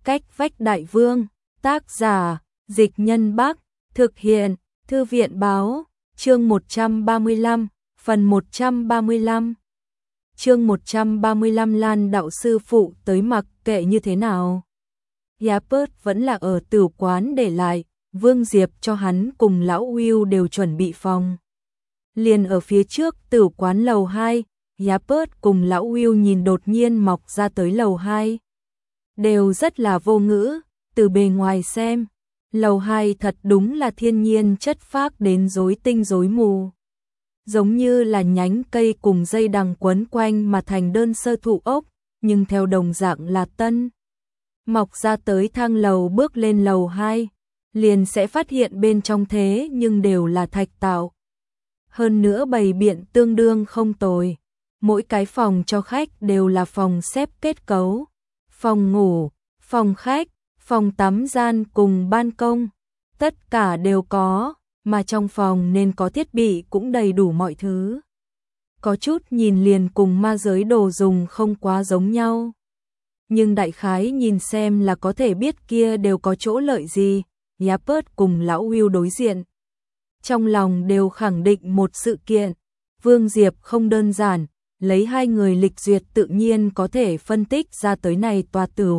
Cách vách đại vương, tác giả, Dịch Nhân Bắc, thực hiện, Thư viện báo, chương 135, phần 135. Chương 135 Lan đạo sư phụ tới mặc kệ như thế nào. Yapert vẫn là ở tử quán để lại, Vương Diệp cho hắn cùng lão Will đều chuẩn bị phòng. Liền ở phía trước tử quán lầu 2, Yapert cùng lão Will nhìn đột nhiên mọc ra tới lầu 2. Đều rất là vô ngữ, từ bề ngoài xem, lầu 2 thật đúng là thiên nhiên chất phác đến rối tinh rối mù. Giống như là nhánh cây cùng dây đằng quấn quanh mà thành đơn sơ thụ ốc, nhưng theo đồng dạng là tân. Mọc ra tới thang lầu bước lên lầu 2, liền sẽ phát hiện bên trong thế nhưng đều là thạch tạo. Hơn nữa bày biện tương đương không tồi, mỗi cái phòng cho khách đều là phòng xếp kết cấu, phòng ngủ, phòng khách, phòng tắm gian cùng ban công, tất cả đều có, mà trong phòng nên có thiết bị cũng đầy đủ mọi thứ. Có chút nhìn liền cùng ma giới đồ dùng không quá giống nhau. Nhưng đại khái nhìn xem là có thể biết kia đều có chỗ lợi gì. Yapert cùng lão Will đối diện, trong lòng đều khẳng định một sự kiện, Vương Diệp không đơn giản, lấy hai người lịch duyệt tự nhiên có thể phân tích ra tới này tòa tử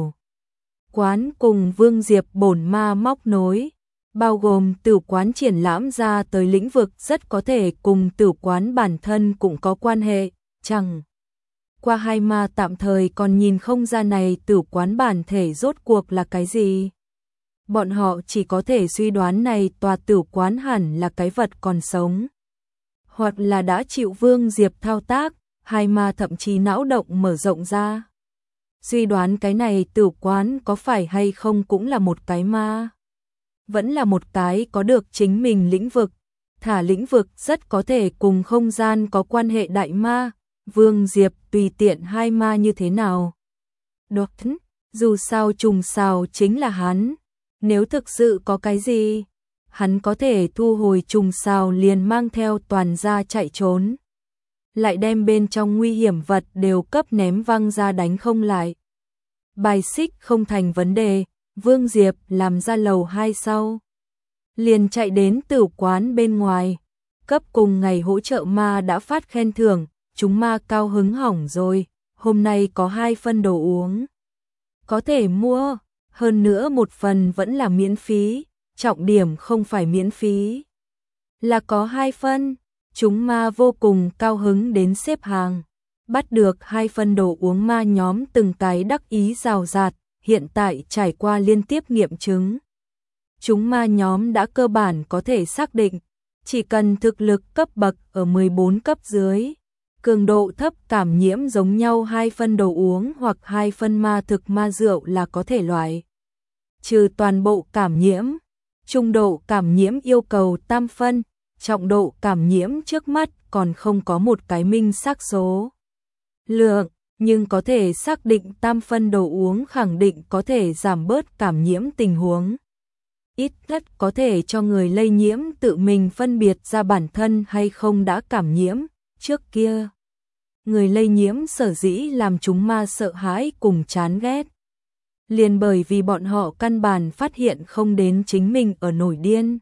quán cùng Vương Diệp bổn ma móc nối, bao gồm tử quán triển lãm ra tới lĩnh vực rất có thể cùng tử quán bản thân cũng có quan hệ, chẳng qua hai ma tạm thời còn nhìn không ra này tử quán bản thể rốt cuộc là cái gì. Bọn họ chỉ có thể suy đoán này tòa tử quán hẳn là cái vật còn sống, hoặc là đã chịu Vương Diệp thao tác, hai ma thậm chí não động mở rộng ra. Suy đoán cái này tử quán có phải hay không cũng là một cái ma. Vẫn là một cái có được chính mình lĩnh vực, thả lĩnh vực rất có thể cùng không gian có quan hệ đại ma. Vương Diệp tùy tiện hai ma như thế nào. Đột dù sao trùng sao chính là hắn. Nếu thực sự có cái gì, hắn có thể thu hồi trùng sao liền mang theo toàn gia chạy trốn. Lại đem bên trong nguy hiểm vật đều cấp ném văng ra đánh không lại. Bài xích không thành vấn đề, Vương Diệp làm ra lầu 2 sau. Liền chạy đến tử quán bên ngoài, cấp cùng ngày hỗ trợ ma đã phát khen thưởng, chúng ma cao hứng hỏng rồi, hôm nay có 2 phân đồ uống. Có thể mua, hơn nữa một phần vẫn là miễn phí, trọng điểm không phải miễn phí. Là có 2 phân, chúng ma vô cùng cao hứng đến xếp hàng. Bắt được 2 phân đồ uống ma nhóm từng cái đắc ý rào rạt, hiện tại trải qua liên tiếp nghiệm chứng. Chúng ma nhóm đã cơ bản có thể xác định, chỉ cần thực lực cấp bậc ở 14 cấp dưới, cường độ thấp cảm nhiễm giống nhau 2 phân đồ uống hoặc 2 phân ma thực ma rượu là có thể loại trừ toàn bộ cảm nhiễm. Trung độ cảm nhiễm yêu cầu tam phân, trọng độ cảm nhiễm trước mắt còn không có một cái minh xác số lượng, nhưng có thể xác định tam phân đồ uống khẳng định có thể giảm bớt cảm nhiễm tình huống. Ít nhất có thể cho người lây nhiễm tự mình phân biệt ra bản thân hay không đã cảm nhiễm. Trước kia, người lây nhiễm sở dĩ làm chúng ma sợ hãi cùng chán ghét, liền bởi vì bọn họ căn bản phát hiện không đến chính mình ở nổi điên,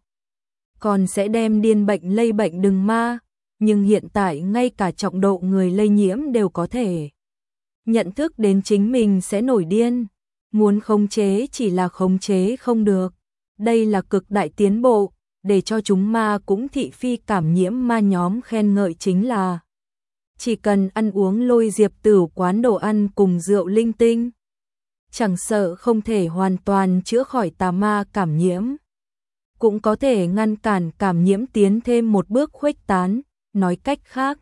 còn sẽ đem điên bệnh lây bệnh đừng ma, nhưng hiện tại ngay cả trọng độ người lây nhiễm đều có thể nhận thức đến chính mình sẽ nổi điên, muốn khống chế chỉ là khống chế không được. Đây là cực đại tiến bộ, để cho chúng ma cũng thị phi cảm nhiễm ma nhóm khen ngợi chính là chỉ cần ăn uống Lôi Diệp tử quán đồ ăn cùng rượu linh tinh, chẳng sợ không thể hoàn toàn chữa khỏi tà ma cảm nhiễm, cũng có thể ngăn cản cảm nhiễm tiến thêm một bước khuếch tán. Nói cách khác,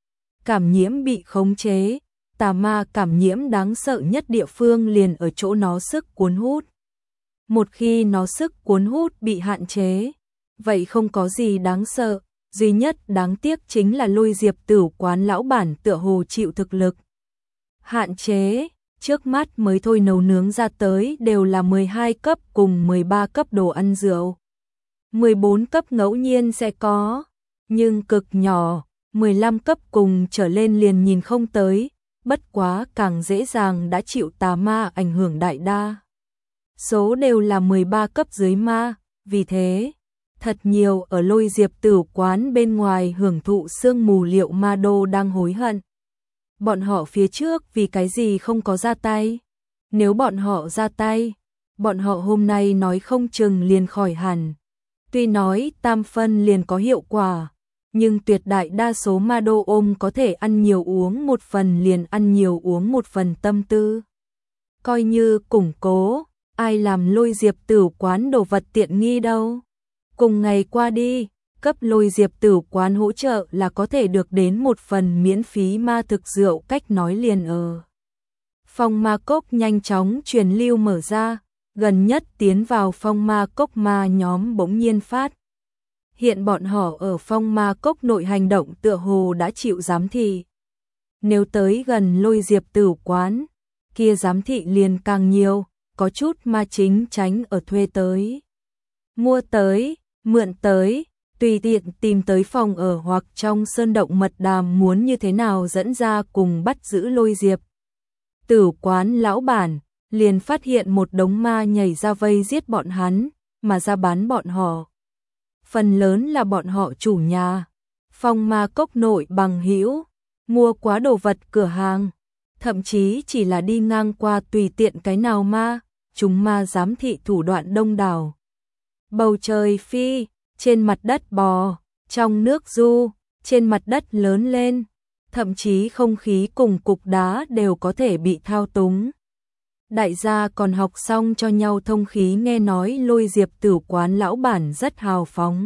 cảm nhiễm bị khống chế, tà ma cảm nhiễm đáng sợ nhất địa phương liền ở chỗ nó sức cuốn hút. Một khi nó sức cuốn hút bị hạn chế, vậy không có gì đáng sợ, duy nhất đáng tiếc chính là Lôi Diệp tử quán lão bản tựa hồ chịu thực lực hạn chế, trước mắt mới thôi nấu nướng ra tới đều là 12 cấp cùng 13 cấp đồ ăn rượu. 14 cấp ngẫu nhiên sẽ có, nhưng cực nhỏ, 15 cấp cùng trở lên liền nhìn không tới, bất quá càng dễ dàng đã chịu tà ma ảnh hưởng đại đa số đều là 13 cấp dưới ma, vì thế, thật nhiều ở Lôi Diệp Tử quán bên ngoài hưởng thụ sương mù liệu ma đô đang hối hận. Bọn họ phía trước vì cái gì không có ra tay? Nếu bọn họ ra tay, bọn họ hôm nay nói không chừng liền khỏi hẳn. Tuy nói tam phân liền có hiệu quả, nhưng tuyệt đại đa số ma đô ôm có thể ăn nhiều uống một phần liền ăn nhiều uống một phần tâm tư. Coi như củng cố, ai làm Lôi Diệp Tử quán đồ vật tiện nghi đâu. Cùng ngày qua đi, cấp Lôi Diệp Tử quán hỗ trợ là có thể được đến một phần miễn phí ma thực rượu cách nói liền ở. Phong ma cốc nhanh chóng truyền lưu mở ra, gần nhất tiến vào phong ma cốc ma nhóm bỗng nhiên phát. Hiện bọn họ ở phong ma cốc nội hành động tựa hồ đã chịu giám thị. Nếu tới gần Lôi Diệp Tử quán, kia giám thị liền càng nhiều, có chút ma chính tránh ở thuê tới. Mua tới, mượn tới, tùy tiện tìm tới phòng ở hoặc trong sơn động mật đàm muốn như thế nào dẫn ra cùng bắt giữ Lôi Diệp Tử quán lão bản, liền phát hiện một đống ma nhảy ra vây giết bọn hắn, mà ra bán bọn họ. Phần lớn là bọn họ chủ nhà, phong ma cốc nội bằng hữu, mua quá đồ vật cửa hàng, thậm chí chỉ là đi ngang qua tùy tiện cái nào ma, chúng ma giám thị thủ đoạn đông đảo. Bầu trời phi, trên mặt đất bò, trong nước du, trên mặt đất lớn lên, thậm chí không khí cùng cục đá đều có thể bị thao túng. Đại gia còn học xong cho nhau thông khí, nghe nói Lôi Diệp Tử quán lão bản rất hào phóng.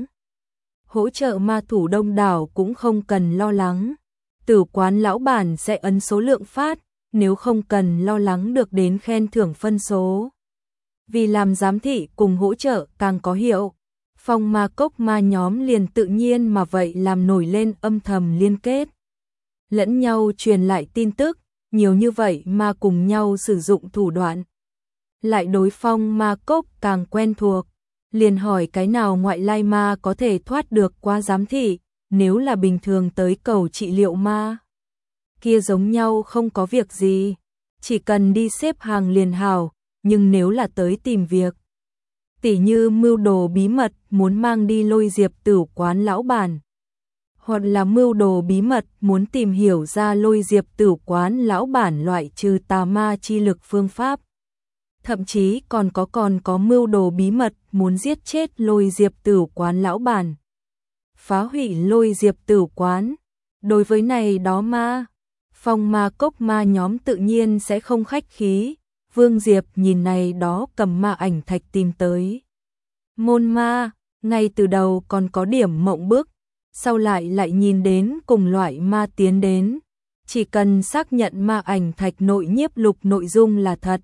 Hỗ trợ ma thủ đông đảo cũng không cần lo lắng. Tử quán lão bản sẽ ấn số lượng phát, nếu không cần lo lắng được đến khen thưởng phân số. Vì làm giám thị cùng hỗ trợ càng có hiệu, phong ma cốc ma nhóm liền tự nhiên mà vậy làm nổi lên âm thầm liên kết. Lẫn nhau truyền lại tin tức, nhiều như vậy mà cùng nhau sử dụng thủ đoạn. Lại đối phong ma cốc càng quen thuộc, liền hỏi cái nào ngoại lai ma có thể thoát được qua giám thị, nếu là bình thường tới cầu trị liệu ma. Kia giống nhau không có việc gì, chỉ cần đi xếp hàng liền hào, nhưng nếu là tới tìm việc, tỉ như mưu đồ bí mật muốn mang đi Lôi Diệp Tử quán lão bản, hoặc là mưu đồ bí mật muốn tìm hiểu ra Lôi Diệp Tử quán lão bản loại trừ tà ma chi lực phương pháp. Thậm chí còn có mưu đồ bí mật muốn giết chết Lôi Diệp Tử quán lão bản, phá hủy Lôi Diệp Tử quán. Đối với này đó ma, phong ma cốc ma nhóm tự nhiên sẽ không khách khí. Vương Diệp nhìn này đó cầm ma ảnh thạch tìm tới. Môn ma, ngay từ đầu còn có điểm mộng bức, sau lại nhìn đến cùng loại ma tiến đến. Chỉ cần xác nhận ma ảnh thạch nội nhiếp lục nội dung là thật,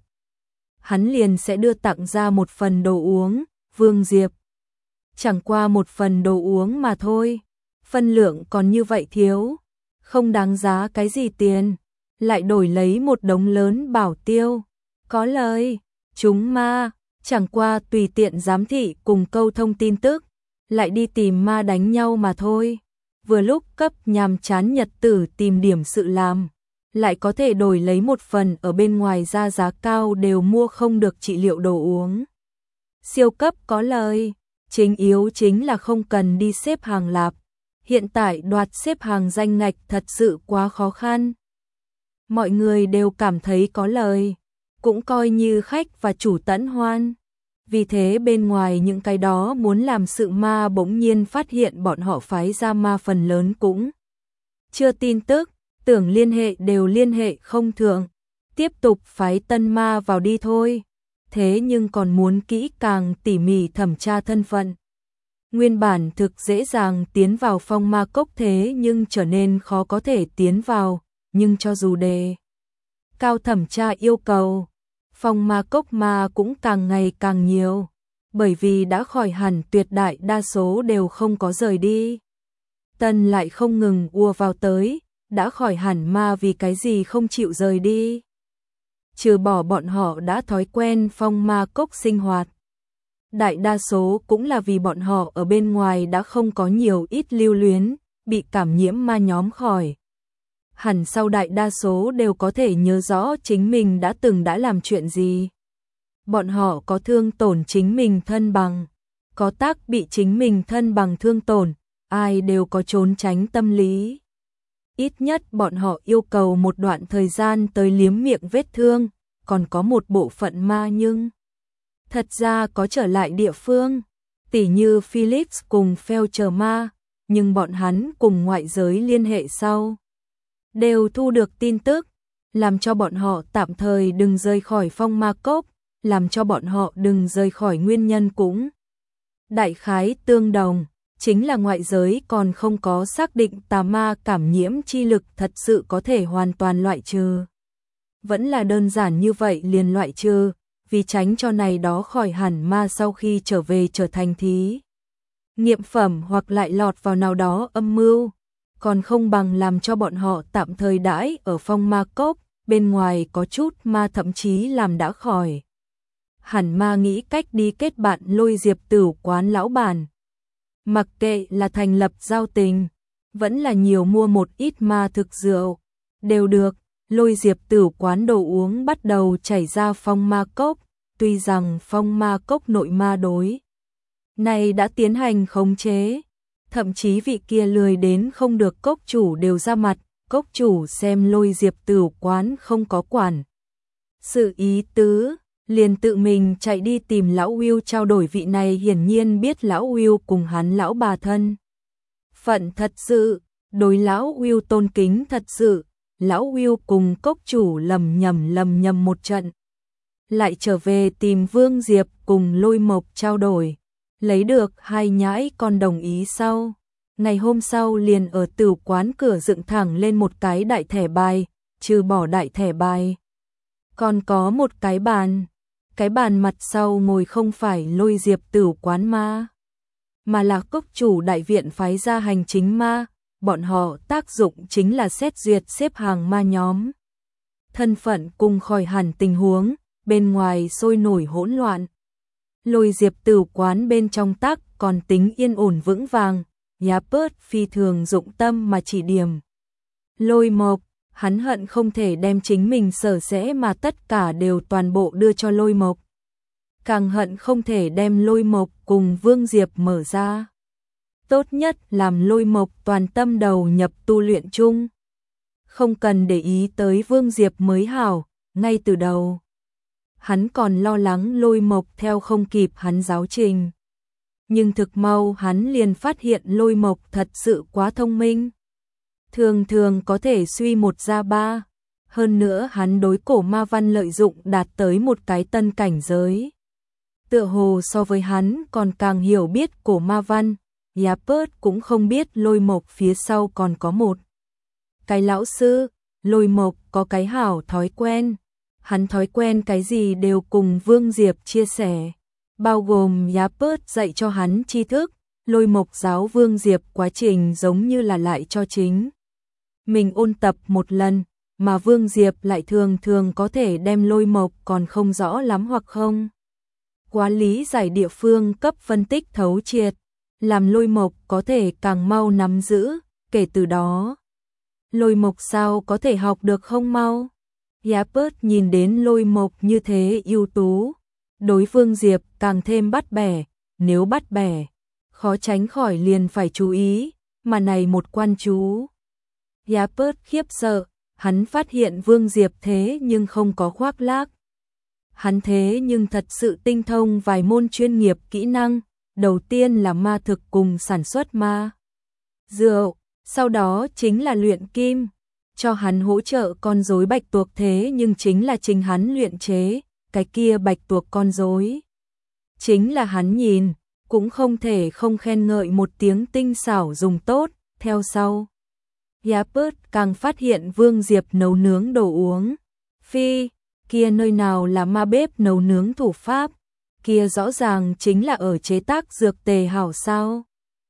hắn liền sẽ đưa tặng ra một phần đồ uống. Vương Diệp, chẳng qua một phần đồ uống mà thôi, phân lượng còn như vậy thiếu, không đáng giá cái gì tiền, lại đổi lấy một đống lớn bảo tiêu. Có lời, chúng ma, chẳng qua tùy tiện giám thị cùng câu thông tin tức, lại đi tìm ma đánh nhau mà thôi. Vừa lúc cấp nhàm chán nhật tử tìm điểm sự làm, lại có thể đổi lấy một phần ở bên ngoài ra giá cao đều mua không được trị liệu đồ uống. Siêu cấp có lời, chính yếu chính là không cần đi xếp hàng lạp. Hiện tại đoạt xếp hàng danh ngạch thật sự quá khó khăn. Mọi người đều cảm thấy có lời, cũng coi như khách và chủ tẫn hoan. Vì thế bên ngoài những cái đó muốn làm sự ma bỗng nhiên phát hiện bọn họ phái ra ma phần lớn cũng chưa tin tức, tưởng liên hệ đều liên hệ không thượng, tiếp tục phái tân ma vào đi thôi. Thế nhưng còn muốn kỹ càng tỉ mỉ thẩm tra thân phận. Nguyên bản thực dễ dàng tiến vào phong ma cốc thế nhưng trở nên khó có thể tiến vào, nhưng cho dù đề cao thẩm tra yêu cầu, phong ma cốc ma cũng càng ngày càng nhiều, bởi vì đã khỏi hẳn tuyệt đại đa số đều không có rời đi. Tân lại không ngừng ùa vào tới, đã khỏi hẳn ma vì cái gì không chịu rời đi. Trừ bỏ bọn họ đã thói quen phong ma cốc sinh hoạt. Đại đa số cũng là vì bọn họ ở bên ngoài đã không có nhiều ít lưu luyến, bị cảm nhiễm ma nhóm khỏi. Hẳn sau đại đa số đều có thể nhớ rõ chính mình đã từng đã làm chuyện gì. bọn họ có thương tổn chính mình thân bằng, có tác bị chính mình thân bằng thương tổn, ai đều có trốn tránh tâm lý. Ít nhất bọn họ yêu cầu một đoạn thời gian tới liếm miệng vết thương, còn có một bộ phận ma nhưng thật ra có trở lại địa phương, tỉ như Phillips cùng Felcher ma, nhưng bọn hắn cùng ngoại giới liên hệ sau. Đều thu được tin tức, làm cho bọn họ tạm thời đừng rời khỏi phong ma cốc, làm cho bọn họ đừng rời khỏi nguyên nhân cũng đại khái tương đồng, chính là ngoại giới còn không có xác định tà ma cảm nhiễm chi lực thật sự có thể hoàn toàn loại trừ. Vẫn là đơn giản như vậy liền loại trừ, vì tránh cho này đó khỏi hẳn ma sau khi trở về trở thành thí nghiệm phẩm hoặc lại lọt vào nào đó âm mưu, còn không bằng làm cho bọn họ tạm thời đãi ở phong ma cốc, bên ngoài có chút ma thậm chí làm đã khỏi. Hẳn ma nghĩ cách đi kết bạn Lôi Diệp Tửu quán lão bản. Mặc kệ là thành lập giao tình, vẫn là nhiều mua một ít ma thực rượu, đều được. Lôi Diệp Tửu quán đồ uống bắt đầu chảy ra phong ma cốc, tuy rằng phong ma cốc nội ma đối này đã tiến hành khống chế, thậm chí vị kia lười đến không được cốc chủ đều ra mặt, cốc chủ xem Lôi Diệp Tửu quán không có quản sự ý tứ, liền tự mình chạy đi tìm lão Will trao đổi, vị này hiển nhiên biết lão Will cùng hắn lão bà thân phận thật sự, đối lão Will tôn kính thật sự. Lão Will cùng cốc chủ lầm nhầm một trận, lại trở về tìm Vương Diệp cùng Lôi Mộc trao đổi, lấy được hai nhãi con đồng ý sau. Ngày hôm sau liền ở tửu quán cửa dựng thẳng lên một cái đại thẻ bài, trừ bỏ đại thẻ bài, còn có một cái bàn mặt sau ngồi không phải Lôi Diệp Tửu quán ma, mà là cốc chủ đại viện phái ra hành chính ma. Bọn họ tác dụng chính là xét duyệt xếp hàng ma nhóm. Thân phận cùng khỏi hẳn tình huống, bên ngoài sôi nổi hỗn loạn. Lôi Diệp Tửu quán bên trong tác còn tính yên ổn vững vàng, Giá Bớt phi thường dụng tâm mà chỉ điểm. Lôi Mộc, hắn hận không thể đem chính mình sở sẽ mà tất cả đều toàn bộ đưa cho Lôi Mộc. Càng hận không thể đem Lôi Mộc cùng Vương Diệp mở ra. Tốt nhất làm Lôi Mộc toàn tâm đầu nhập tu luyện chung. Không cần để ý tới Vương Diệp mới hảo, ngay từ đầu. Hắn còn lo lắng Lôi Mộc theo không kịp hắn giáo trình. Nhưng thực mau hắn liền phát hiện Lôi Mộc thật sự quá thông minh. Thường có thể suy một ra ba. Hơn nữa hắn đối cổ ma văn lợi dụng đạt tới một cái tân cảnh giới. Tựa hồ so với hắn còn càng hiểu biết cổ ma văn. Giá Bớt cũng không biết Lôi Mộc phía sau còn có một cái lão sư. Lôi Mộc có cái hảo thói quen, hắn thói quen cái gì đều cùng Vương Diệp chia sẻ, bao gồm Giá Bớt dạy cho hắn tri thức. Lôi Mộc giáo Vương Diệp quá trình giống như là lại cho chính mình ôn tập một lần, mà Vương Diệp lại thường có thể đem Lôi Mộc còn không rõ lắm hoặc không quá lý giải địa phương cấp phân tích thấu triệt, làm Lôi Mộc có thể càng mau nắm giữ. Kể từ đó, Lôi Mộc sao có thể học được không mau. Giá Bớt nhìn đến Lôi Mộc như thế ưu tú, đối Vương Diệp càng thêm bắt bẻ. Nếu bắt bẻ, khó tránh khỏi liền phải chú ý, mà này một quan chú. Giá Bớt khiếp sợ, hắn phát hiện Vương Diệp thế nhưng không có khoác lác. Hắn thế nhưng thật sự tinh thông vài môn chuyên nghiệp kỹ năng. Đầu tiên là ma thực cùng sản xuất ma rượu, sau đó chính là luyện kim. Cho hắn hỗ trợ con rối bạch tuộc, thế nhưng chính là chính hắn luyện chế, cái kia bạch tuộc con rối chính là hắn nhìn, cũng không thể không khen ngợi một tiếng tinh xảo dùng tốt. Theo sau, Giá Bớt càng phát hiện Vương Diệp nấu nướng đồ uống. Phi, kia nơi nào là ma bếp nấu nướng thủ pháp, kia rõ ràng chính là ở chế tác dược tề hảo sao.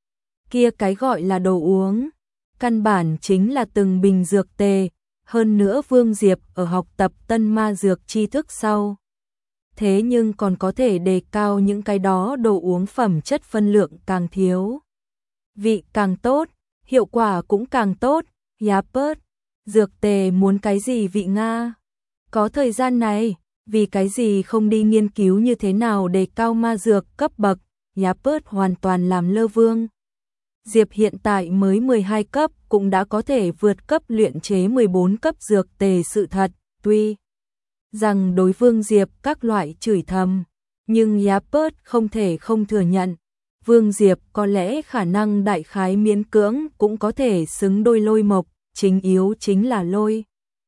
Kia cái gọi là đồ uống, căn bản chính là từng bình dược tề. Hơn nữa Vương Diệp ở học tập tân ma dược tri thức sau, thế nhưng còn có thể đề cao những cái đó đồ uống phẩm chất phân lượng càng thiếu, vị càng tốt, hiệu quả cũng càng tốt. Giá Bớt, dược tề muốn cái gì vị Nga? Có thời gian này, Vì cái gì không đi nghiên cứu như thế nào để cao ma dược cấp bậc, Yapert hoàn toàn làm lơ Vương Diệp hiện tại mới 12 cấp cũng đã có thể vượt cấp luyện chế 14 cấp dược tề sự thật, tuy rằng đối Vương Diệp các loại chửi thầm, nhưng Yapert không thể không thừa nhận, Vương Diệp có lẽ khả năng đại khái miễn cưỡng cũng có thể xứng đôi Lôi Mộc, chính yếu chính là Lôi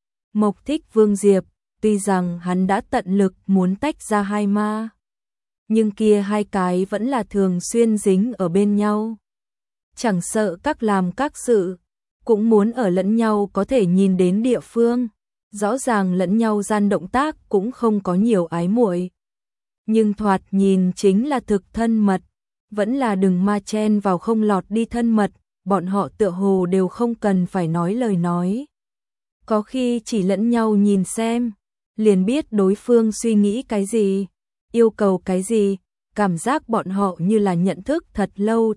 Mộc thích Vương Diệp, tuy rằng hắn đã tận lực muốn tách ra hai ma, nhưng kia hai cái vẫn là thường xuyên dính ở bên nhau. Chẳng sợ các làm các sự, cũng muốn ở lẫn nhau có thể nhìn đến địa phương, rõ ràng lẫn nhau gian động tác cũng không có nhiều ái muội. Nhưng thoạt nhìn chính là thực thân mật, vẫn là đừng ma chen vào không lọt đi thân mật, bọn họ tựa hồ đều không cần phải nói lời nói. Có khi chỉ lẫn nhau nhìn xem, liền biết đối phương suy nghĩ cái gì, yêu cầu cái gì, cảm giác bọn họ như là nhận thức thật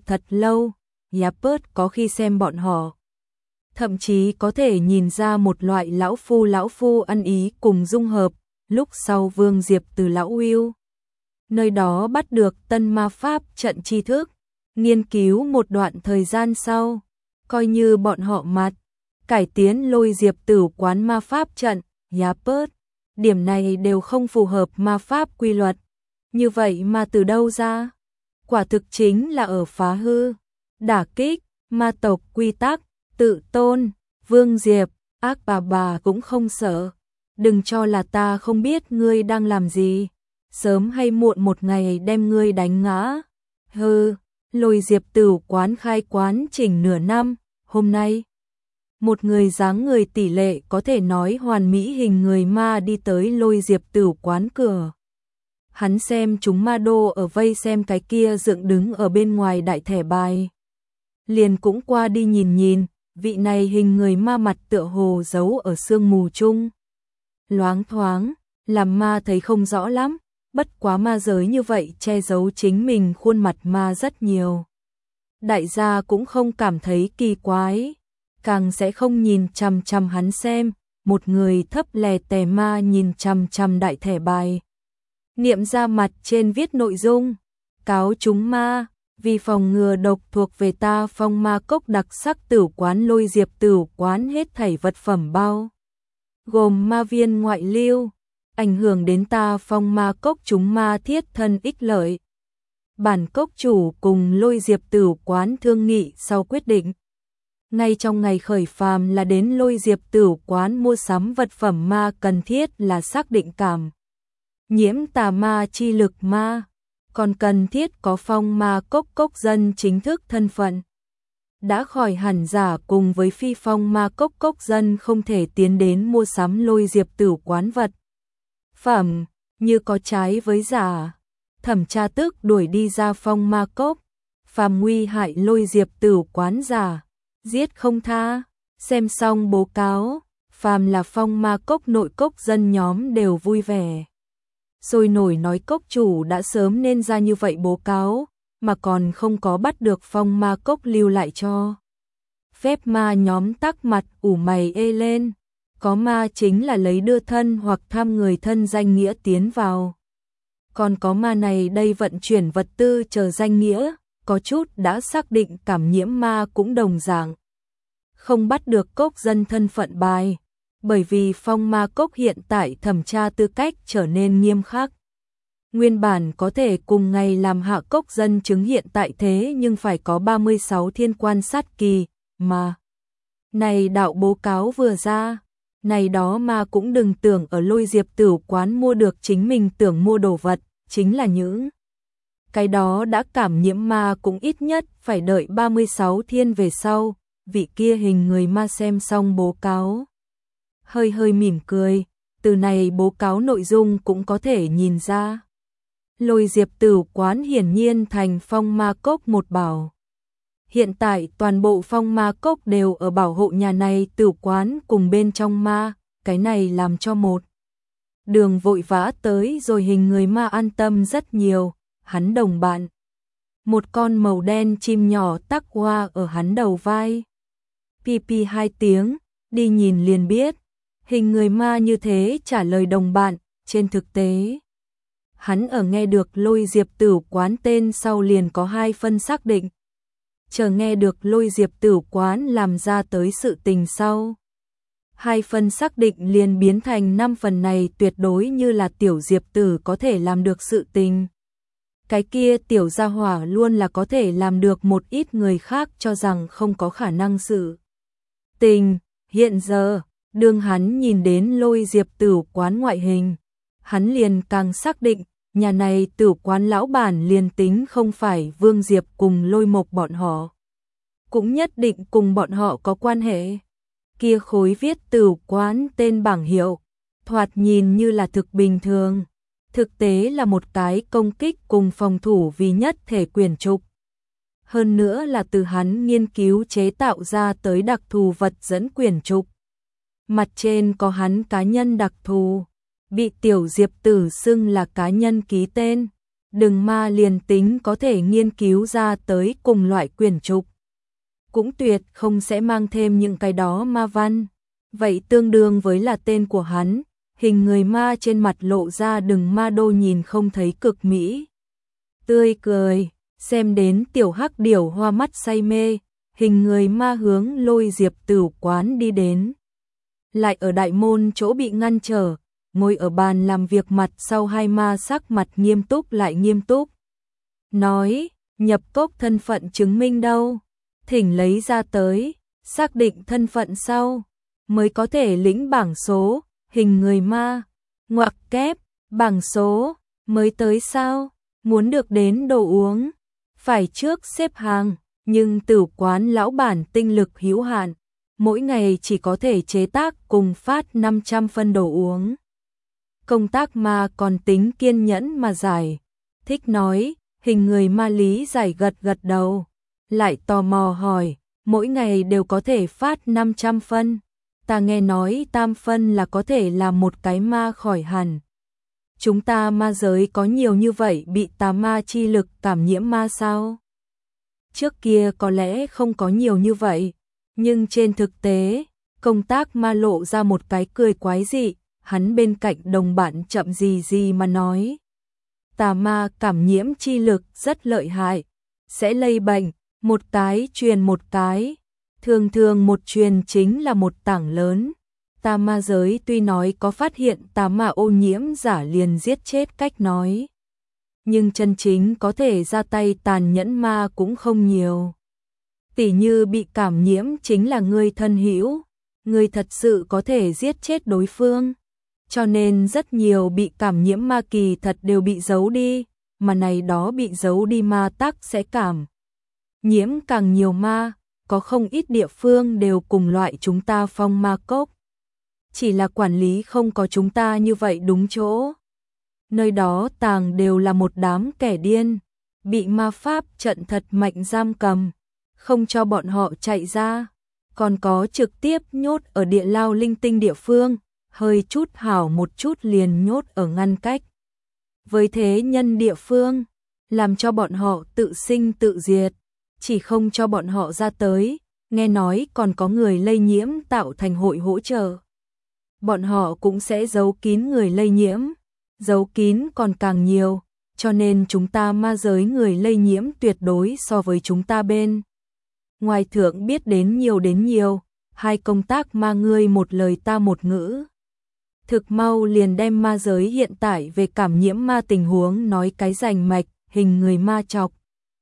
lâu. Yapert có khi xem bọn họ, thậm chí có thể nhìn ra một loại lão phu ăn ý cùng dung hợp, lúc sau Vương Diệp từ lão Uyêu nơi đó bắt được tân ma pháp trận tri thức, nghiên cứu một đoạn thời gian sau, coi như bọn họ mặt, cải tiến Lôi Diệp Tử quán ma pháp trận, Yapert, điểm này đều không phù hợp ma pháp quy luật, như vậy mà từ đâu ra? Quả thực chính là ở phá hư, đả kích, ma tộc quy tắc, tự tôn, Vương Diệp, ác bà cũng không sợ, đừng cho là ta không biết ngươi đang làm gì, sớm hay muộn một ngày đem ngươi đánh ngã. Hừ, Lôi Diệp Tử quán khai quán chỉnh nửa năm, hôm nay một người dáng người tỷ lệ có thể nói hoàn mỹ hình người ma đi tới Lôi Diệp Tử quán cửa. Hắn xem chúng ma đô ở vây xem cái kia dựng đứng ở bên ngoài đại thẻ bài. Liền cũng qua đi nhìn, vị này hình người ma mặt tựa hồ giấu ở sương mù chung. Loáng thoáng, làm ma thấy không rõ lắm, bất quá ma giới như vậy che giấu chính mình khuôn mặt ma rất nhiều. Đại gia cũng không cảm thấy kỳ quái, càng sẽ không nhìn chằm chằm hắn xem, một người thấp lè tè ma nhìn chằm chằm đại thẻ bài. Niệm ra mặt trên viết nội dung, cáo chúng ma, vì phòng ngừa độc thuộc về ta phong ma cốc đặc sắc tử quán Lôi Diệp Tử quán hết thảy vật phẩm bao. Gồm ma viên ngoại lưu, ảnh hưởng đến ta phong ma cốc chúng ma thiết thân ích lợi. Bản cốc chủ cùng Lôi Diệp Tử quán thương nghị sau quyết định. Ngay trong ngày khởi phàm là đến Lôi Diệp Tử quán mua sắm vật phẩm ma cần thiết là xác định cảm nhiễm tà ma chi lực ma, còn cần thiết có phong ma cốc dân chính thức thân phận. Đã khỏi hẳn giả cùng với phi phong ma cốc dân không thể tiến đến mua sắm Lôi Diệp Tử quán vật phẩm, như có trái với giả, thẩm tra tức đuổi đi ra phong ma cốc, phàm nguy hại Lôi Diệp Tử quán giả, giết không tha. Xem xong bố cáo, phàm là phong ma cốc nội cốc dân nhóm đều vui vẻ. Sôi nổi nói cốc chủ đã sớm nên ra như vậy bố cáo, mà còn không có bắt được phong ma cốc lưu lại cho. Phép ma nhóm tắc mặt ủ mày ê lên, có ma chính là lấy đưa thân hoặc tham người thân danh nghĩa tiến vào. Còn có ma này đây vận chuyển vật tư chờ danh nghĩa, có chút đã xác định cảm nhiễm ma cũng đồng dạng. Không bắt được cốc dân thân phận bài, bởi vì phong ma cốc hiện tại thẩm tra tư cách trở nên nghiêm khắc. Nguyên bản có thể cùng ngày làm hạ cốc dân chứng hiện tại thế nhưng phải có 36 thiên quan sát kỳ, mà này đạo bố cáo vừa ra, này đó mà cũng đừng tưởng ở Lôi Diệp Tử quán mua được chính mình tưởng mua đồ vật, chính là những cái đó đã cảm nhiễm ma cũng ít nhất phải đợi 36 thiên về sau, vị kia hình người ma xem xong bố cáo. Hơi mỉm cười, từ này bố cáo nội dung cũng có thể nhìn ra. Lôi Diệp Tử quán hiển nhiên thành phong ma cốc một bảo. Hiện tại toàn bộ phong ma cốc đều ở bảo hộ nhà này tử quán cùng bên trong ma, cái này làm cho một đường vội vã tới rồi hình người ma an tâm rất nhiều, hắn đồng bạn. Một con màu đen chim nhỏ tắc hoa ở hắn đầu vai. Pi 2 tiếng, đi nhìn liền biết. Hình người ma như thế trả lời đồng bạn, trên thực tế. Hắn ở nghe được Lôi Diệp Tử Quán tên sau liền có 2 phân xác định. Chờ nghe được Lôi Diệp Tử Quán làm ra tới sự tình sau. 2 phần xác định liền biến thành 5 phần này tuyệt đối như là tiểu Diệp Tử có thể làm được sự tình. Cái kia tiểu gia hỏa luôn là có thể làm được một ít người khác cho rằng không có khả năng sự tình. Hiện giờ, đương hắn nhìn đến Lôi Diệp Tử Quán ngoại hình, hắn liền càng xác định, nhà này tử quán lão bản liền tính không phải Vương Diệp cùng Lôi Mộc bọn họ, cũng nhất định cùng bọn họ có quan hệ. Kia khối viết tử quán tên bảng hiệu, thoạt nhìn như là thực bình thường, thực tế là một cái công kích cùng phòng thủ vì nhất thể quyển trục. Hơn nữa là từ hắn nghiên cứu chế tạo ra tới đặc thù vật dẫn quyển trục. Mặt trên có hắn cá nhân đặc thù, bị tiểu Diệp Tử xưng là cá nhân ký tên, đừng ma liền tính có thể nghiên cứu ra tới cùng loại quyển trục. Cũng tuyệt không sẽ mang thêm những cái đó ma văn. Vậy tương đương với là tên của hắn, hình người ma trên mặt lộ ra đừng ma đô nhìn không thấy cực mỹ. Tươi cười, xem đến tiểu hắc điểu hoa mắt say mê, hình người ma hướng Lôi Diệp Tử Quán đi đến. Lại ở đại môn chỗ bị ngăn trở, ngồi ở bàn làm việc mặt sau 2 ma sắc mặt nghiêm túc lại nghiêm túc. Nói, nhập cốc thân phận chứng minh đâu? Thỉnh lấy ra tới, xác định thân phận sau, mới có thể lĩnh bảng số, hình người ma, ngoặc kép, bảng số, mới tới sao, muốn được đến đồ uống, phải trước xếp hàng, nhưng tử quán lão bản tinh lực hữu hạn, mỗi ngày chỉ có thể chế tác cùng phát 500 phân đồ uống. Công tác ma còn tính kiên nhẫn mà giải, thích nói, hình người ma lý giải gật gật đầu. Lại tò mò hỏi, mỗi ngày đều có thể phát 500 phân. Ta nghe nói tam phân là có thể làm một cái ma khỏi hẳn. Chúng ta ma giới có nhiều như vậy bị tà ma chi lực cảm nhiễm ma sao? Trước kia có lẽ không có nhiều như vậy, nhưng trên thực tế, công tác ma lộ ra một cái cười quái dị, hắn bên cạnh đồng bạn chậm gì mà nói. Tà ma cảm nhiễm chi lực rất lợi hại, sẽ lây bệnh. Một cái truyền một cái, thường một truyền chính là một tảng lớn. Tà ma giới tuy nói có phát hiện tà ma ô nhiễm giả liền giết chết cách nói, nhưng chân chính có thể ra tay tàn nhẫn ma cũng không nhiều. Tỉ như bị cảm nhiễm chính là người thân hữu, người thật sự có thể giết chết đối phương. Cho nên rất nhiều bị cảm nhiễm ma kỳ thật đều bị giấu đi, mà này đó bị giấu đi ma tắc sẽ cảm nhiễm càng nhiều ma, có không ít địa phương đều cùng loại chúng ta phong ma cốc. Chỉ là quản lý không có chúng ta như vậy đúng chỗ. Nơi đó tàng đều là một đám kẻ điên, bị ma pháp trận thật mạnh giam cầm, không cho bọn họ chạy ra. Còn có trực tiếp nhốt ở địa lao linh tinh địa phương, hơi chút hảo một chút liền nhốt ở ngăn cách với thế nhân địa phương, làm cho bọn họ tự sinh tự diệt. Chỉ không cho bọn họ ra tới, nghe nói còn có người lây nhiễm tạo thành hội hỗ trợ. Bọn họ cũng sẽ giấu kín người lây nhiễm, giấu kín còn càng nhiều, cho nên chúng ta ma giới người lây nhiễm tuyệt đối so với chúng ta bên. Ngoài thượng biết đến nhiều, 2 công tác ma ngươi một lời ta một ngữ. Thực mau liền đem ma giới hiện tại về cảm nhiễm ma tình huống nói cái rành mạch, hình người ma chọc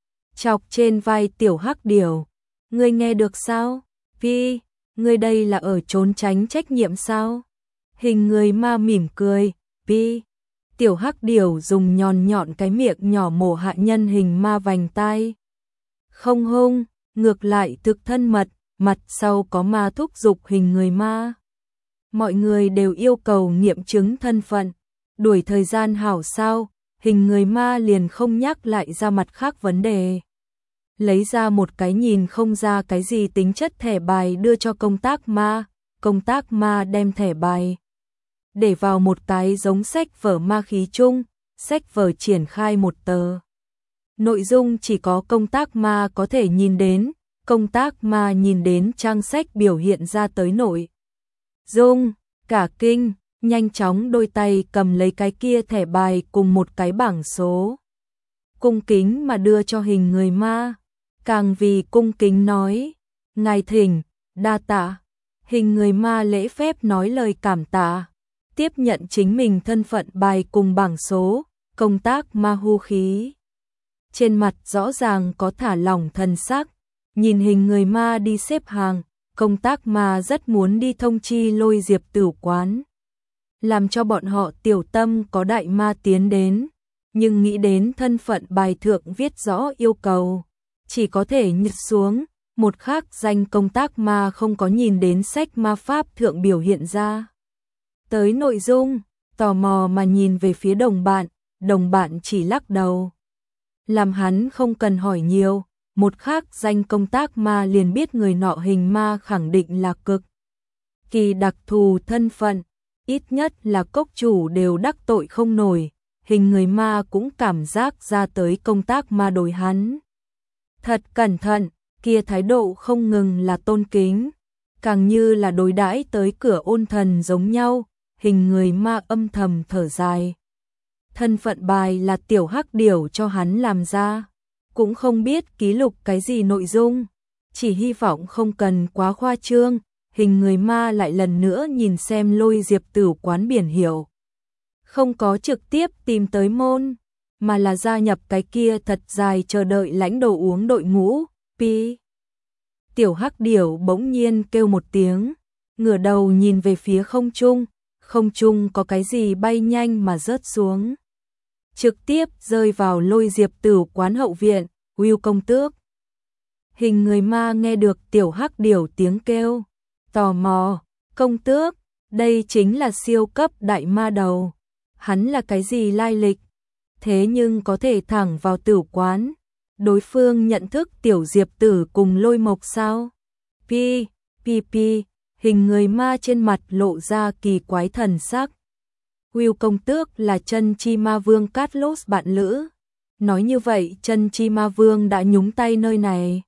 trên vai tiểu hắc điểu. Ngươi nghe được sao? Phi, ngươi đây là ở trốn tránh trách nhiệm sao? Hình người ma mỉm cười, Phi. Tiểu hắc điểu dùng nhọn cái miệng nhỏ mổ hạ nhân hình ma vành tai. Không hung, ngược lại thực thân mật, mặt sau có ma thúc giục hình người ma. Mọi người đều yêu cầu nghiệm chứng thân phận, đuổi thời gian hảo sao, hình người ma liền không nhắc lại ra mặt khác vấn đề. Lấy ra một cái nhìn không ra cái gì tính chất thẻ bài đưa cho công tác ma đem thẻ bài để vào một cái giống sách vở ma khí chung, sách vở triển khai một tờ. Nội dung chỉ có công tác ma có thể nhìn đến, công tác ma nhìn đến trang sách biểu hiện ra tới nội dung, cả kinh, nhanh chóng đôi tay cầm lấy cái kia thẻ bài cùng một cái bảng số. Cung kính mà đưa cho hình người ma, càng vì cung kính nói, ngài thỉnh, đa tạ. Hình người ma lễ phép nói lời cảm tạ, tiếp nhận chính mình thân phận bài cùng bảng số, công tác ma hu khí. Trên mặt rõ ràng có thả lỏng thần sắc, nhìn hình người ma đi xếp hàng, công tác ma rất muốn đi thông chi Lôi Diệp tử quán, làm cho bọn họ tiểu tâm có đại ma tiến đến, nhưng nghĩ đến thân phận bài thượng viết rõ yêu cầu, chỉ có thể nhặt xuống, một khác danh công tác ma không có nhìn đến sách ma pháp thượng biểu hiện ra. Tới nội dung, tò mò mà nhìn về phía đồng bạn chỉ lắc đầu. Làm hắn không cần hỏi nhiều, một khác danh công tác ma liền biết người nọ hình ma khẳng định là cực kỳ đặc thù thân phận, ít nhất là cốc chủ đều đắc tội không nổi, hình người ma cũng cảm giác ra tới công tác ma đối hắn. Thật cẩn thận, kia thái độ không ngừng là tôn kính, càng như là đối đãi tới cửa ôn thần giống nhau, hình người ma âm thầm thở dài. Thân phận bài là tiểu hắc điểu cho hắn làm ra, cũng không biết ký lục cái gì nội dung, chỉ hy vọng không cần quá khoa trương. Hình người ma lại lần nữa nhìn xem Lôi Diệp tử quán biển hiệu, không có trực tiếp tìm tới môn, mà là gia nhập cái kia thật dài chờ đợi lãnh đồ uống đội ngũ. Pi. Tiểu hắc điểu bỗng nhiên kêu một tiếng, ngửa đầu nhìn về phía không trung có cái gì bay nhanh mà rớt xuống, trực tiếp rơi vào Lôi Diệp tử quán hậu viện. Will công tước. Hình người ma nghe được tiểu hắc điểu tiếng kêu, tò mò, công tước, đây chính là siêu cấp đại ma đầu, hắn là cái gì lai lịch, thế nhưng có thể thẳng vào tử quán, đối phương nhận thức tiểu Diệp tử cùng Lôi Mộc sao? Pi, hình người ma trên mặt lộ ra kỳ quái thần sắc. Will công tước là chân chi ma vương Carlos bạn lữ, nói như vậy chân chi ma vương đã nhúng tay nơi này.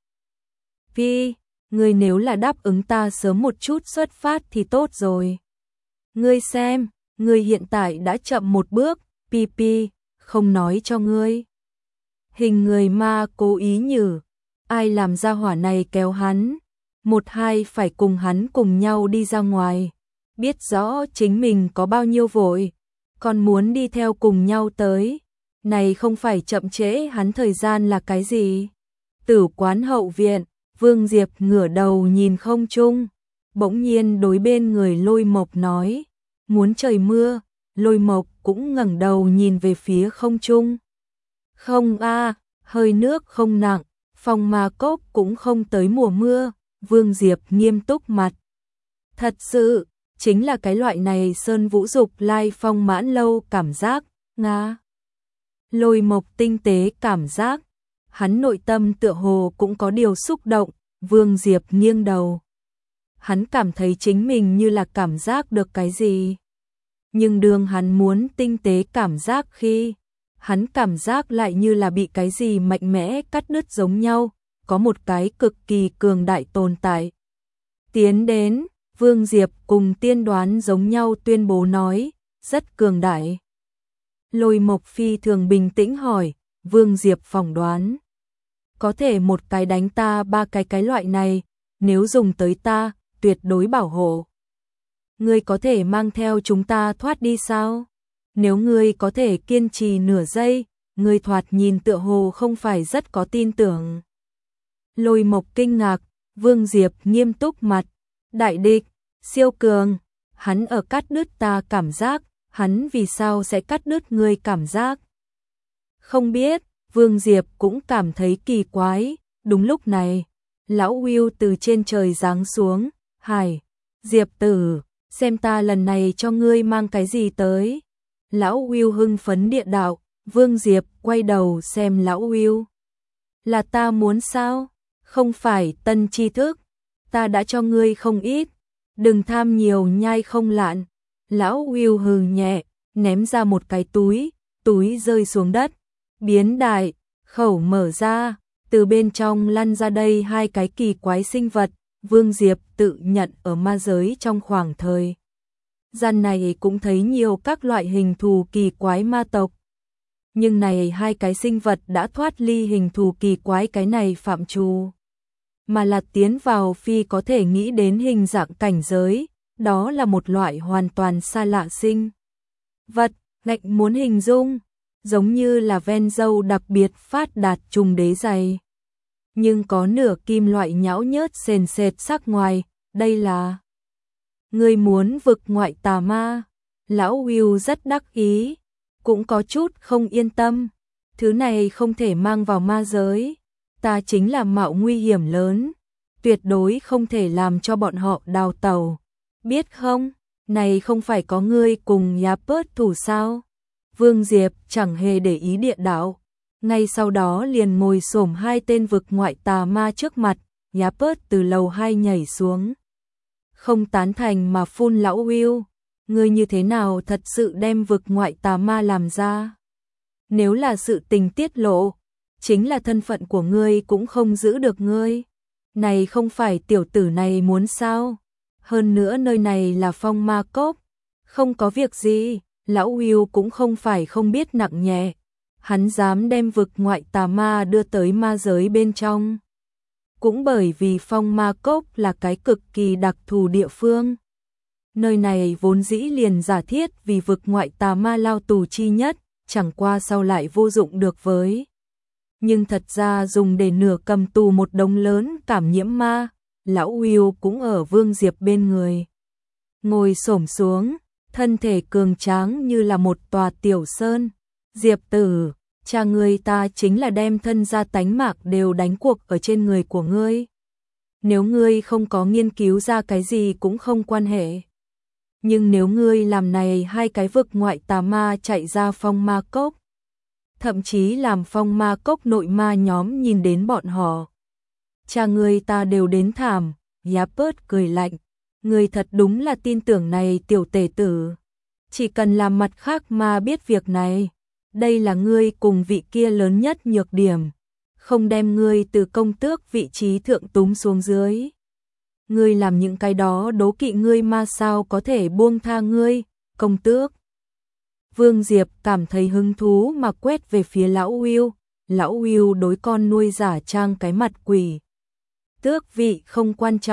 Pi, ngươi nếu là đáp ứng ta sớm một chút xuất phát thì tốt rồi. Ngươi xem, ngươi hiện tại đã chậm một bước, Pi, không nói cho ngươi. Hình người ma cố ý nhử, ai làm ra hỏa này kéo hắn, một hai phải cùng hắn cùng nhau đi ra ngoài, biết rõ chính mình có bao nhiêu vội, còn muốn đi theo cùng nhau tới, này không phải chậm trễ hắn thời gian là cái gì. Tử quán hậu viện, Vương Diệp ngửa đầu nhìn không trung, bỗng nhiên đối bên người Lôi Mộc nói, muốn trời mưa. Lôi Mộc cũng ngẩng đầu nhìn về phía không trung. Không a, hơi nước không nặng, phong ma cốc cũng không tới mùa mưa. Vương Diệp nghiêm túc mặt. Thật sự, chính là cái loại này sơn vũ dục lai phong mãn lâu cảm giác, nga. Lôi Mộc tinh tế cảm giác, hắn nội tâm tựa hồ cũng có điều xúc động. Vương Diệp nghiêng đầu, hắn cảm thấy chính mình như là cảm giác được cái gì, nhưng đường hắn muốn tinh tế cảm giác khi, hắn cảm giác lại như là bị cái gì mạnh mẽ cắt đứt giống nhau, có một cái cực kỳ cường đại tồn tại tiến đến. Vương Diệp cùng tiên đoán giống nhau tuyên bố nói, rất cường đại. Lôi Mộc phi thường bình tĩnh hỏi, Vương Diệp phỏng đoán, có thể một cái đánh ta ba cái loại này, nếu dùng tới ta, tuyệt đối bảo hộ. Ngươi có thể mang theo chúng ta thoát đi sao? Nếu ngươi có thể kiên trì nửa giây, ngươi thoạt nhìn tựa hồ không phải rất có tin tưởng. Lôi Mộc kinh ngạc, Vương Diệp nghiêm túc mặt, đại địch, siêu cường, hắn ở cắt đứt ta cảm giác, hắn vì sao sẽ cắt đứt ngươi cảm giác? Không biết. Vương Diệp cũng cảm thấy kỳ quái, đúng lúc này, lão Will từ trên trời giáng xuống, Hải, Diệp tử, xem ta lần này cho ngươi mang cái gì tới. Lão Will hưng phấn địa đạo, Vương Diệp quay đầu xem lão Will. Là ta muốn sao? Không phải tân tri thức, ta đã cho ngươi không ít, đừng tham nhiều nhai không lạn. Lão Will hừ nhẹ, ném ra một cái túi rơi xuống đất. Biến đại, khẩu mở ra, từ bên trong lăn ra đây hai cái kỳ quái sinh vật. Vương Diệp tự nhận ở ma giới trong khoảng thời gian này cũng thấy nhiều các loại hình thù kỳ quái ma tộc. Nhưng này hai cái sinh vật đã thoát ly hình thù kỳ quái cái này phạm trù, mà là tiến vào phi có thể nghĩ đến hình dạng cảnh giới, đó là một loại hoàn toàn xa lạ sinh vật, ngạnh muốn hình dung, giống như là ven dâu đặc biệt phát đạt trùng đế dày. Nhưng có nửa kim loại nhão nhớt sền sệt sắc ngoài, đây là người muốn vực ngoại tà ma. Lão Will rất đắc ý, cũng có chút không yên tâm, thứ này không thể mang vào ma giới, ta chính là mạo nguy hiểm lớn, tuyệt đối không thể làm cho bọn họ đào tẩu, biết không, này không phải có ngươi cùng Yapert thủ sao? Vương Diệp chẳng hề để ý địa đạo, ngay sau đó liền ngồi xổm hai tên vực ngoại tà ma trước mặt, Yapert từ lầu 2 nhảy xuống. Không tán thành mà phun lão Will, ngươi như thế nào thật sự đem vực ngoại tà ma làm ra? Nếu là sự tình tiết lộ, chính là thân phận của ngươi cũng không giữ được ngươi. Này không phải tiểu tử này muốn sao? Hơn nữa nơi này là phong ma cốc, không có việc gì, lão Will cũng không phải không biết nặng nhẹ. Hắn dám đem vực ngoại tà ma đưa tới ma giới bên trong. Cũng bởi vì phong ma cốc là cái cực kỳ đặc thù địa phương. Nơi này vốn dĩ liền giả thiết vì vực ngoại tà ma lao tù chi nhất, chẳng qua sau lại vô dụng được với. Nhưng thật ra dùng để nửa cầm tù một đống lớn cảm nhiễm ma, lão Will cũng ở Vương Diệp bên người. Ngồi xổm xuống, thân thể cường tráng như là một tòa tiểu sơn. Diệp tử, cha ngươi ta chính là đem thân gia tánh mạc đều đánh cuộc ở trên người của ngươi. Nếu ngươi không có nghiên cứu ra cái gì cũng không quan hệ. Nhưng nếu ngươi làm này hai cái vực ngoại tà ma chạy ra phong ma cốc, thậm chí làm phong ma cốc nội ma nhóm nhìn đến bọn họ, cha ngươi ta đều đến thảm. Yapert cười lạnh, ngươi thật đúng là tin tưởng này tiểu tể tử. Chỉ cần làm mặt khác ma biết việc này, đây là ngươi cùng vị kia lớn nhất nhược điểm, không đem ngươi từ công tước vị trí thượng túm xuống dưới. Ngươi làm những cái đó đố kỵ ngươi ma sao có thể buông tha ngươi, công tước. Vương Diệp cảm thấy hứng thú mà quét về phía lão Will, lão Will đối con nuôi giả trang cái mặt quỷ. Tước vị không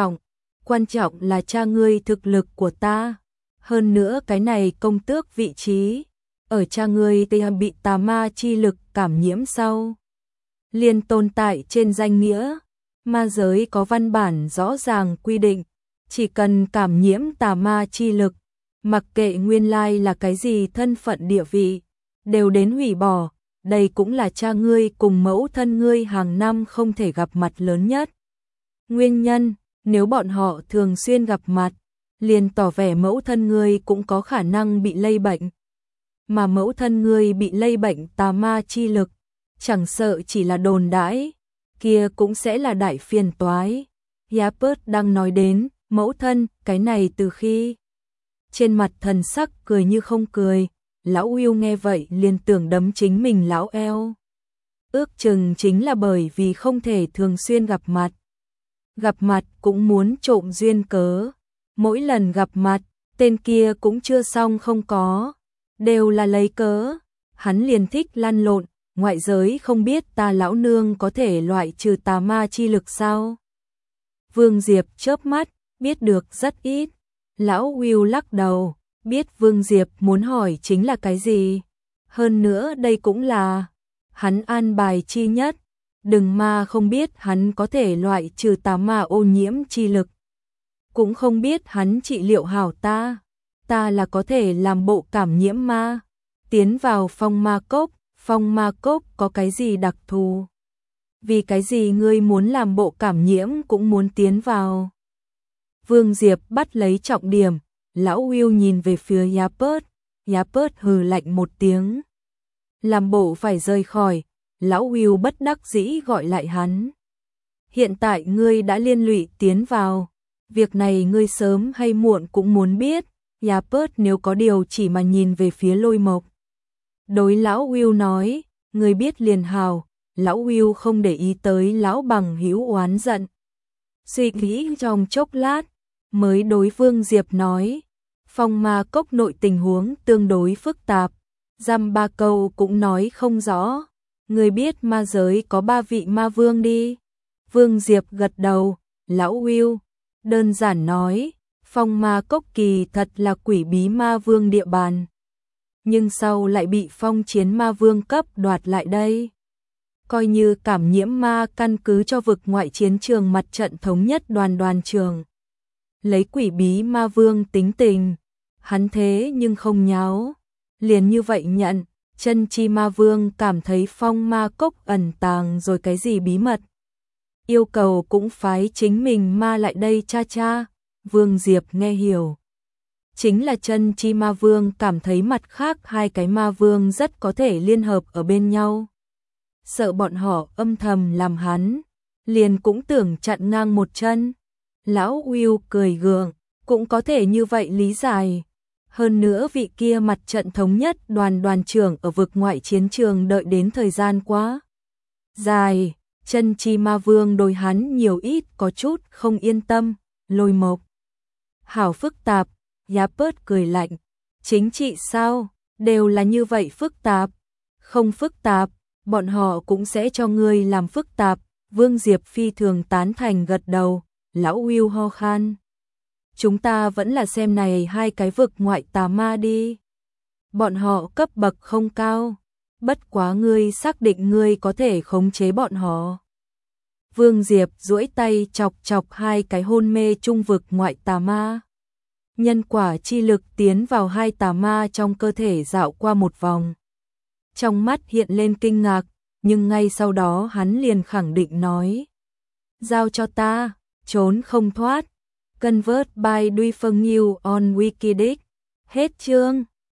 quan trọng là cha ngươi thực lực của ta. Hơn nữa cái này công tước vị trí, ở cha ngươi bị tà ma chi lực cảm nhiễm sau, liền tồn tại trên danh nghĩa. Ma giới có văn bản rõ ràng quy định, chỉ cần cảm nhiễm tà ma chi lực, mặc kệ nguyên lai là cái gì thân phận địa vị, đều đến hủy bỏ. Đây cũng là cha ngươi cùng mẫu thân ngươi hàng năm không thể gặp mặt lớn nhất nguyên nhân. Nếu bọn họ thường xuyên gặp mặt, liền tỏ vẻ mẫu thân ngươi cũng có khả năng bị lây bệnh. Mà mẫu thân ngươi bị lây bệnh tà ma chi lực, chẳng sợ chỉ là đồn đãi, kia cũng sẽ là đại phiền toái. Yapert đang nói đến mẫu thân, cái này từ khi trên mặt thần sắc cười như không cười, lão Will nghe vậy liền tưởng đấm chính mình lão eo. Ước chừng chính là bởi vì không thể thường xuyên gặp mặt cũng muốn trộm duyên cớ. Mỗi lần gặp mặt, tên kia cũng chưa xong không có, đều là lấy cớ. Hắn liền thích lăn lộn, ngoại giới không biết ta lão nương có thể loại trừ tà ma chi lực sao? Vương Diệp chớp mắt, biết được rất ít. Lão Will lắc đầu, biết Vương Diệp muốn hỏi chính là cái gì. Hơn nữa đây cũng là hắn an bài chi nhất. Đừng ma không biết hắn có thể loại trừ tà ma ô nhiễm chi lực. Cũng không biết hắn trị liệu hảo ta là có thể làm bộ cảm nhiễm ma. Tiến vào phong ma cốc có cái gì đặc thù? Vì cái gì ngươi muốn làm bộ cảm nhiễm cũng muốn tiến vào? Vương Diệp bắt lấy trọng điểm, lão Will nhìn về phía Yapert hừ lạnh một tiếng. Làm bộ phải rời khỏi, lão Will bất đắc dĩ gọi lại hắn. Hiện tại ngươi đã liên lụy tiến vào, việc này ngươi sớm hay muộn cũng muốn biết. Yapert nếu có điều chỉ mà nhìn về phía Lôi Mộc. Đối lão Will nói, ngươi biết liền hào. Lão Will không để ý tới lão bằng hữu oán giận. Suy nghĩ trong chốc lát, mới đối Vương Diệp nói, Phong ma cốc nội tình huống tương đối phức tạp, dăm ba câu cũng nói không rõ. Người biết ma giới có 3 vị ma vương đi. Vương Diệp gật đầu, lão Will, đơn giản nói, phong ma cốc kỳ thật là quỷ bí ma vương địa bàn. Nhưng sau lại bị phong chiến ma vương cấp đoạt lại đây. Coi như cảm nhiễm ma căn cứ cho vực ngoại chiến trường mặt trận thống nhất đoàn trường. Lấy quỷ bí ma vương tính tình, hắn thế nhưng không nháo. Liền như vậy nhận, chân chi ma vương cảm thấy phong ma cốc ẩn tàng rồi cái gì bí mật. Yêu cầu cũng phái chính mình ma lại đây cha. Vương Diệp nghe hiểu. Chính là chân chi ma vương cảm thấy mặt khác 2 cái ma vương rất có thể liên hợp ở bên nhau. Sợ bọn họ âm thầm làm hắn, liền cũng tưởng chặn ngang một chân. Lão Will cười gượng, cũng có thể như vậy lý giải. Hơn nữa vị kia mặt trận thống nhất đoàn trưởng ở vực ngoại chiến trường đợi đến thời gian quá dài, chân chi ma vương đối hắn nhiều ít có chút không yên tâm. Lôi Mộc hảo phức tạp. Yapert cười lạnh, chính trị sao, đều là như vậy phức tạp. Không phức tạp, bọn họ cũng sẽ cho ngươi làm phức tạp. Vương Diệp phi thường tán thành gật đầu. Lão Will ho khan, chúng ta vẫn là xem này 2 cái vực ngoại tà ma đi. Bọn họ cấp bậc không cao, bất quá ngươi xác định ngươi có thể khống chế bọn họ. Vương Diệp duỗi tay chọc 2 cái hôn mê trung vực ngoại tà ma. Nhân quả chi lực tiến vào 2 tà ma trong cơ thể dạo qua một vòng. Trong mắt hiện lên kinh ngạc, nhưng ngay sau đó hắn liền khẳng định nói. Giao cho ta, trốn không thoát. Convert by Duy Phương Nghiêu on Wikidex. Hết chương.